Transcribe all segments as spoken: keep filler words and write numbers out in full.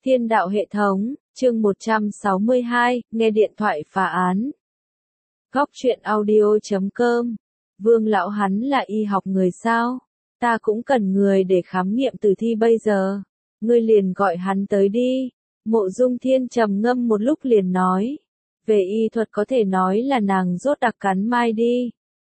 Thiên đạo hệ thống, chương một trăm sáu mươi hai, nghe điện thoại phá án. Góc truyện audio chấm com. Vương lão hắn là y học người sao? Ta cũng cần người để khám nghiệm tử thi bây giờ. Ngươi liền gọi hắn tới đi. Mộ Dung Thiên trầm ngâm một lúc liền nói. Về y thuật có thể nói là nàng rốt đặc cắn mai đi.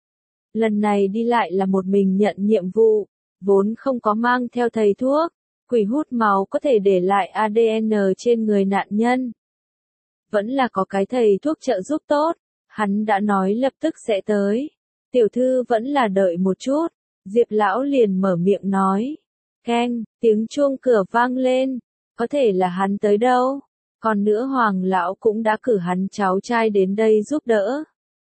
Lần này đi lại là một mình nhận nhiệm vụ, vốn không có mang theo thầy thuốc. Quỷ hút máu có thể để lại a đê en trên người nạn nhân. Vẫn là có cái thầy thuốc trợ giúp tốt, hắn đã nói lập tức sẽ tới. Tiểu thư vẫn là đợi một chút, Diệp lão liền mở miệng nói. Keng, tiếng chuông cửa vang lên, có thể là hắn tới đâu. Còn nữa Hoàng lão cũng đã cử hắn cháu trai đến đây giúp đỡ.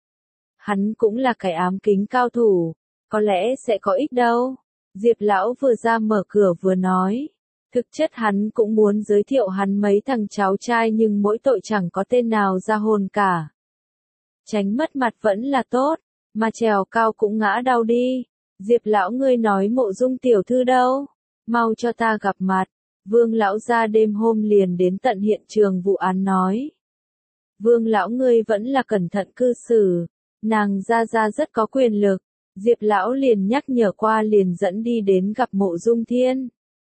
Hắn cũng là cái ám kính cao thủ, có lẽ sẽ có ích đâu. Diệp lão vừa ra mở cửa vừa nói. Thực chất hắn cũng muốn giới thiệu hắn mấy thằng cháu trai nhưng mỗi tội chẳng có tên nào ra hồn cả. Tránh mất mặt vẫn là tốt, mà trèo cao cũng ngã đau đi. Diệp lão ngươi nói Mộ Dung tiểu thư đâu? Mau cho ta gặp mặt. Vương lão ra đêm hôm liền đến tận hiện trường vụ án nói. Vương lão ngươi vẫn là cẩn thận cư xử, nàng ra ra rất có quyền lực. Diệp lão liền nhắc nhở qua liền dẫn đi đến gặp Mộ Dung Thiên.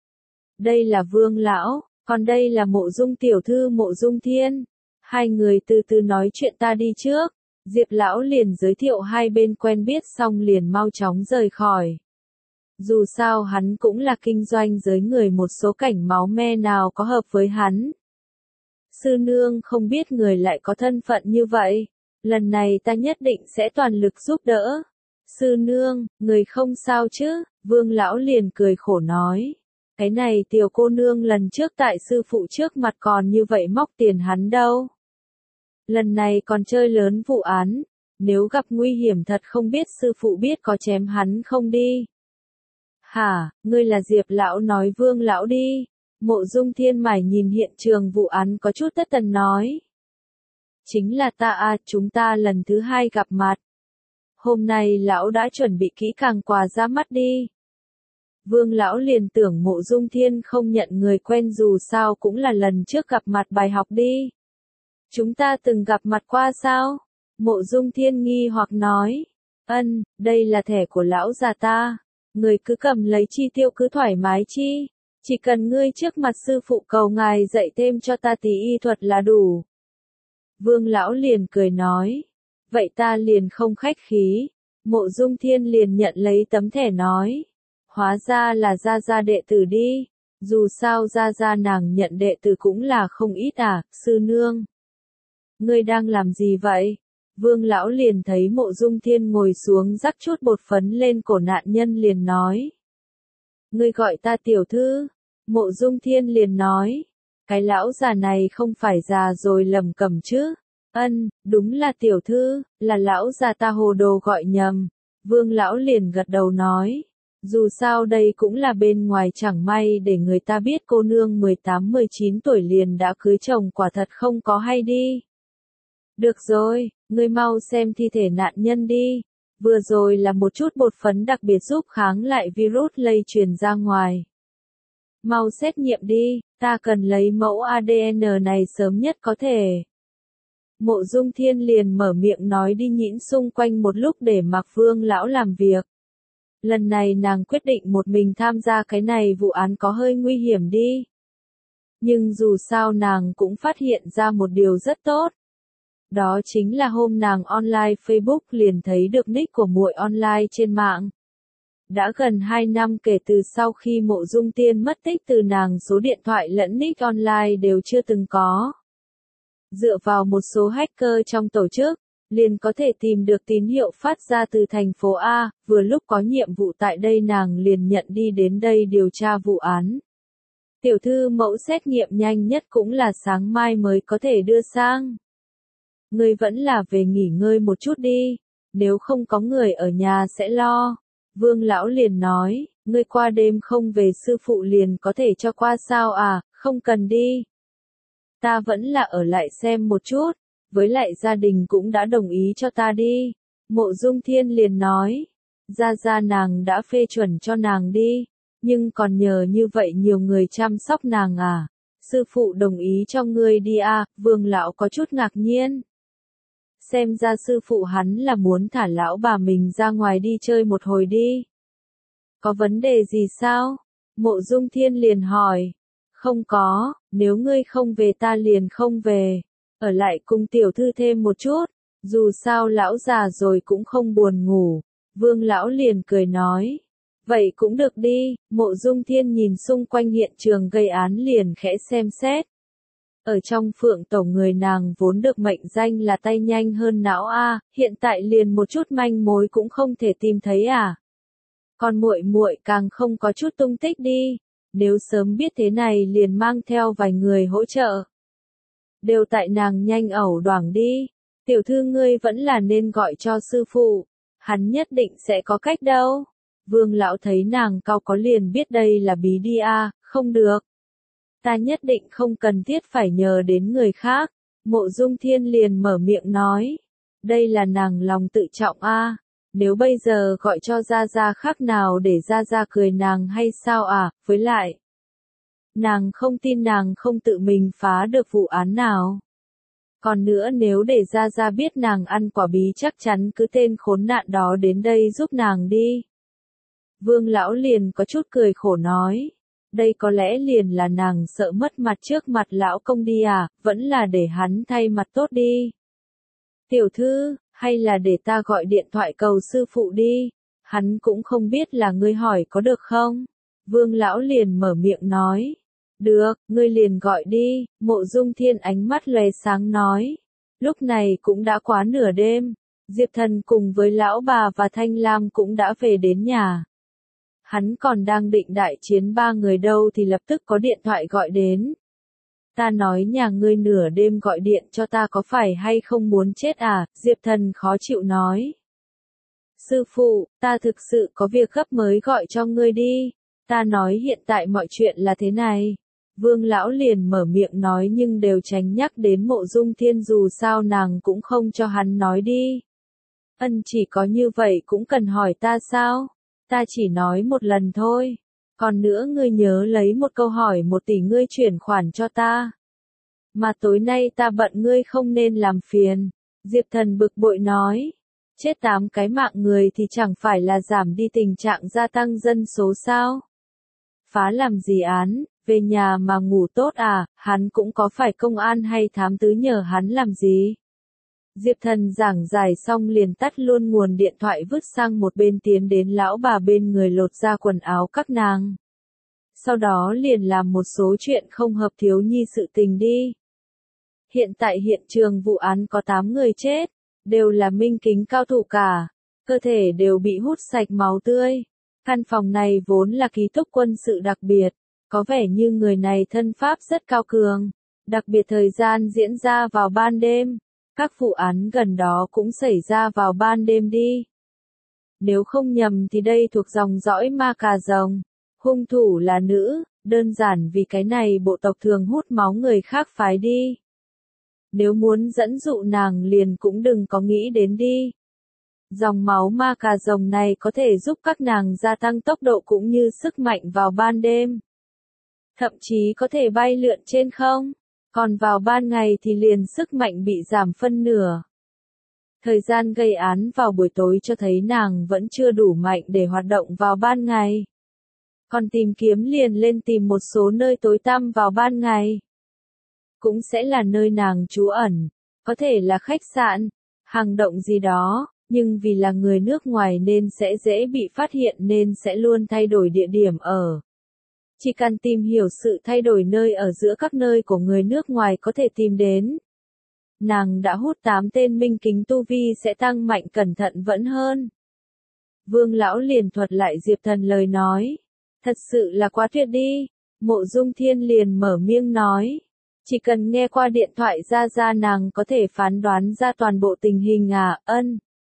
Đây là Vương lão, còn đây là Mộ Dung tiểu thư Mộ Dung Thiên. Hai người từ từ nói chuyện ta đi trước. Diệp lão liền giới thiệu hai bên quen biết xong liền mau chóng rời khỏi. Dù sao hắn cũng là kinh doanh giới người, một số cảnh máu me nào có hợp với hắn. Sư nương không biết người lại có thân phận như vậy. Lần này ta nhất định sẽ toàn lực giúp đỡ. Sư nương, người không sao chứ? Vương lão liền cười khổ nói. Cái này tiểu cô nương lần trước tại sư phụ trước mặt còn như vậy móc tiền hắn đâu. Lần này còn chơi lớn vụ án, nếu gặp nguy hiểm thật không biết sư phụ biết có chém hắn không đi. Hả, ngươi là Diệp lão nói Vương lão đi. Mộ Dung Thiên mải nhìn hiện trường vụ án có chút thất thần nói. Chính là ta à, chúng ta lần thứ hai gặp mặt. Hôm nay lão đã chuẩn bị kỹ càng quà ra mắt đi. Vương lão liền tưởng Mộ Dung Thiên không nhận người quen, dù sao cũng là lần trước gặp mặt bài học đi. Chúng ta từng gặp mặt qua sao? Mộ Dung Thiên nghi hoặc nói. Ân, đây là thẻ của lão già ta. Người cứ cầm lấy chi tiêu cứ thoải mái chi. Chỉ cần ngươi trước mặt sư phụ cầu ngài dạy thêm cho ta tí y thuật là đủ. Vương lão liền cười nói. Vậy ta liền không khách khí. Mộ Dung Thiên liền nhận lấy tấm thẻ nói. Hóa ra là gia gia đệ tử đi. Dù sao gia gia nàng nhận đệ tử cũng là không ít à, sư nương. Ngươi đang làm gì vậy? Vương lão liền thấy Mộ Dung Thiên ngồi xuống rắc chút bột phấn lên cổ nạn nhân liền nói. Ngươi gọi ta tiểu thư. Mộ Dung Thiên liền nói. Cái lão già này không phải già rồi lầm cầm chứ? Ân, đúng là tiểu thư, là lão già ta hồ đồ gọi nhầm. Vương lão liền gật đầu nói. Dù sao đây cũng là bên ngoài, chẳng may để người ta biết cô nương mười tám mười chín tuổi liền đã cưới chồng quả thật không có hay đi. Được rồi, ngươi mau xem thi thể nạn nhân đi. Vừa rồi là một chút bột phấn đặc biệt giúp kháng lại virus lây truyền ra ngoài. Mau xét nghiệm đi, ta cần lấy mẫu a đê en này sớm nhất có thể. Mộ Dung Thiên liền mở miệng nói đi, nhĩn xung quanh một lúc để mặc Vương lão làm việc. Lần này nàng quyết định một mình tham gia cái này vụ án có hơi nguy hiểm đi. Nhưng dù sao nàng cũng phát hiện ra một điều rất tốt. Đó chính là hôm nàng online Facebook liền thấy được nick của muội online trên mạng. Đã gần hai năm kể từ sau khi Mộ Dung Tiên mất tích, từ nàng số điện thoại lẫn nick online đều chưa từng có. Dựa vào một số hacker trong tổ chức, liền có thể tìm được tín hiệu phát ra từ thành phố A, vừa lúc có nhiệm vụ tại đây nàng liền nhận đi đến đây điều tra vụ án. Tiểu thư, mẫu xét nghiệm nhanh nhất cũng là sáng mai mới có thể đưa sang. Ngươi vẫn là về nghỉ ngơi một chút đi, nếu không có người ở nhà sẽ lo. Vương lão liền nói, ngươi qua đêm không về sư phụ liền có thể cho qua sao à, không cần đi. Ta vẫn là ở lại xem một chút, với lại gia đình cũng đã đồng ý cho ta đi. Mộ Dung Thiên liền nói, gia gia nàng đã phê chuẩn cho nàng đi, nhưng còn nhờ như vậy nhiều người chăm sóc nàng à. Sư phụ đồng ý cho ngươi đi à, Vương lão có chút ngạc nhiên. Xem ra sư phụ hắn là muốn thả lão bà mình ra ngoài đi chơi một hồi đi. Có vấn đề gì sao? Mộ Dung Thiên liền hỏi. Không có, nếu ngươi không về ta liền không về. Ở lại cùng tiểu thư thêm một chút, dù sao lão già rồi cũng không buồn ngủ. Vương lão liền cười nói. Vậy cũng được đi, Mộ Dung Thiên nhìn xung quanh hiện trường gây án liền khẽ xem xét. Ở trong Phượng Tổ người nàng vốn được mệnh danh là tay nhanh hơn não a, hiện tại liền một chút manh mối cũng không thể tìm thấy à. Còn muội muội càng không có chút tung tích đi, nếu sớm biết thế này liền mang theo vài người hỗ trợ. Đều tại nàng nhanh ẩu đoảng đi, tiểu thư ngươi vẫn là nên gọi cho sư phụ, hắn nhất định sẽ có cách đâu. Vương lão thấy nàng cau có liền biết đây là bí đi a, không được. Ta nhất định không cần thiết phải nhờ đến người khác. Mộ Dung Thiên liền mở miệng nói. Đây là nàng lòng tự trọng a. Nếu bây giờ gọi cho Gia Gia khác nào để Gia Gia cười nàng hay sao à, với lại. Nàng không tin nàng không tự mình phá được vụ án nào. Còn nữa nếu để Gia Gia biết nàng ăn quả bí chắc chắn cứ tên khốn nạn đó đến đây giúp nàng đi. Vương lão liền có chút cười khổ nói. Đây có lẽ liền là nàng sợ mất mặt trước mặt lão công đi à, vẫn là để hắn thay mặt tốt đi. Tiểu thư, hay là để ta gọi điện thoại cầu sư phụ đi, hắn cũng không biết là ngươi hỏi có được không? Vương lão liền mở miệng nói. Được, ngươi liền gọi đi, Mộ Dung Thiên ánh mắt lóe sáng nói. Lúc này cũng đã quá nửa đêm, Diệp Thần cùng với lão bà và Thanh Lam cũng đã về đến nhà. Hắn còn đang định đại chiến ba người đâu thì lập tức có điện thoại gọi đến. Ta nói nhà ngươi nửa đêm gọi điện cho ta có phải hay không muốn chết à, Diệp Thần khó chịu nói. Sư phụ, ta thực sự có việc gấp mới gọi cho ngươi đi. Ta nói hiện tại mọi chuyện là thế này. Vương lão liền mở miệng nói nhưng đều tránh nhắc đến Mộ Dung Thiên dù sao nàng cũng không cho hắn nói đi. Ân chỉ có như vậy cũng cần hỏi ta sao? Ta chỉ nói một lần thôi. Còn nữa ngươi nhớ lấy một câu hỏi một tỷ ngươi chuyển khoản cho ta. Mà tối nay ta bận ngươi không nên làm phiền. Diệp Thần bực bội nói. Chết tám cái mạng người thì chẳng phải là giảm đi tình trạng gia tăng dân số sao? Phá làm gì án, về nhà mà ngủ tốt à, hắn cũng có phải công an hay thám tứ nhờ hắn làm gì? Diệp Thần giảng giải xong liền tắt luôn nguồn điện thoại vứt sang một bên tiến đến lão bà bên người lột ra quần áo các nàng. Sau đó liền làm một số chuyện không hợp thiếu nhi sự tình đi. Hiện tại hiện trường vụ án có tám người chết, đều là minh kính cao thủ cả, cơ thể đều bị hút sạch máu tươi. Căn phòng này vốn là ký túc quân sự đặc biệt, có vẻ như người này thân pháp rất cao cường, đặc biệt thời gian diễn ra vào ban đêm. Các vụ án gần đó cũng xảy ra vào ban đêm đi. Nếu không nhầm thì đây thuộc dòng dõi ma cà rồng. Hung thủ là nữ, đơn giản vì cái này bộ tộc thường hút máu người khác phái đi. Nếu muốn dẫn dụ nàng liền cũng đừng có nghĩ đến đi. Dòng máu ma cà rồng này có thể giúp các nàng gia tăng tốc độ cũng như sức mạnh vào ban đêm. Thậm chí có thể bay lượn trên không. Còn vào ban ngày thì liền sức mạnh bị giảm phân nửa. Thời gian gây án vào buổi tối cho thấy nàng vẫn chưa đủ mạnh để hoạt động vào ban ngày. Còn tìm kiếm liền lên tìm một số nơi tối tăm vào ban ngày. Cũng sẽ là nơi nàng trú ẩn, có thể là khách sạn, hang động gì đó, nhưng vì là người nước ngoài nên sẽ dễ bị phát hiện nên sẽ luôn thay đổi địa điểm ở. Chỉ cần tìm hiểu sự thay đổi nơi ở giữa các nơi của người nước ngoài có thể tìm đến. Nàng đã hút tám tên minh kính tu vi sẽ tăng mạnh cẩn thận vẫn hơn. Vương lão liền thuật lại Diệp Thần lời nói. Thật sự là quá tuyệt đi. Mộ Dung Thiên liền mở miệng nói. Chỉ cần nghe qua điện thoại ra ra nàng có thể phán đoán ra toàn bộ tình hình à, ân.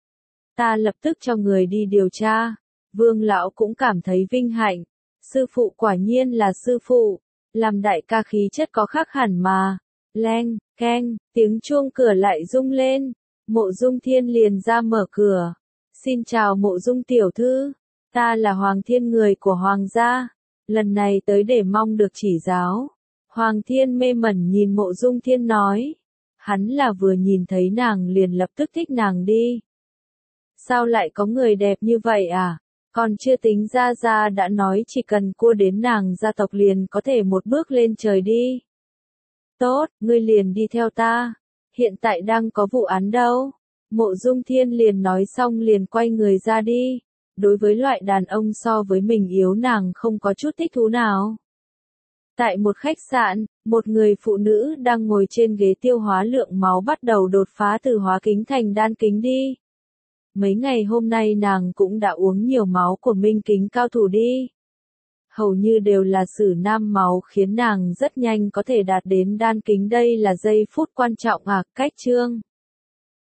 Ta lập tức cho người đi điều tra. Vương lão cũng cảm thấy vinh hạnh. Sư phụ quả nhiên là sư phụ, làm đại ca khí chất có khác hẳn mà. Leng, keng, tiếng chuông cửa lại rung lên. Mộ Dung Thiên liền ra mở cửa. Xin chào Mộ Dung tiểu thư, ta là Hoàng Thiên người của Hoàng gia. Lần này tới để mong được chỉ giáo. Hoàng Thiên mê mẩn nhìn Mộ Dung Thiên nói. Hắn là vừa nhìn thấy nàng liền lập tức thích nàng đi. Sao lại có người đẹp như vậy à? Còn chưa tính ra ra đã nói chỉ cần cua đến nàng gia tộc liền có thể một bước lên trời đi. Tốt, ngươi liền đi theo ta. Hiện tại đang có vụ án đâu? Mộ Dung Thiên liền nói xong liền quay người ra đi. Đối với loại đàn ông so với mình yếu nàng không có chút thích thú nào. Tại một khách sạn, một người phụ nữ đang ngồi trên ghế tiêu hóa lượng máu bắt đầu đột phá từ hóa kính thành đan kính đi. Mấy ngày hôm nay nàng cũng đã uống nhiều máu của minh kính cao thủ đi. Hầu như đều là sử nam máu khiến nàng rất nhanh có thể đạt đến đan kính, đây là giây phút quan trọng à, cách chương.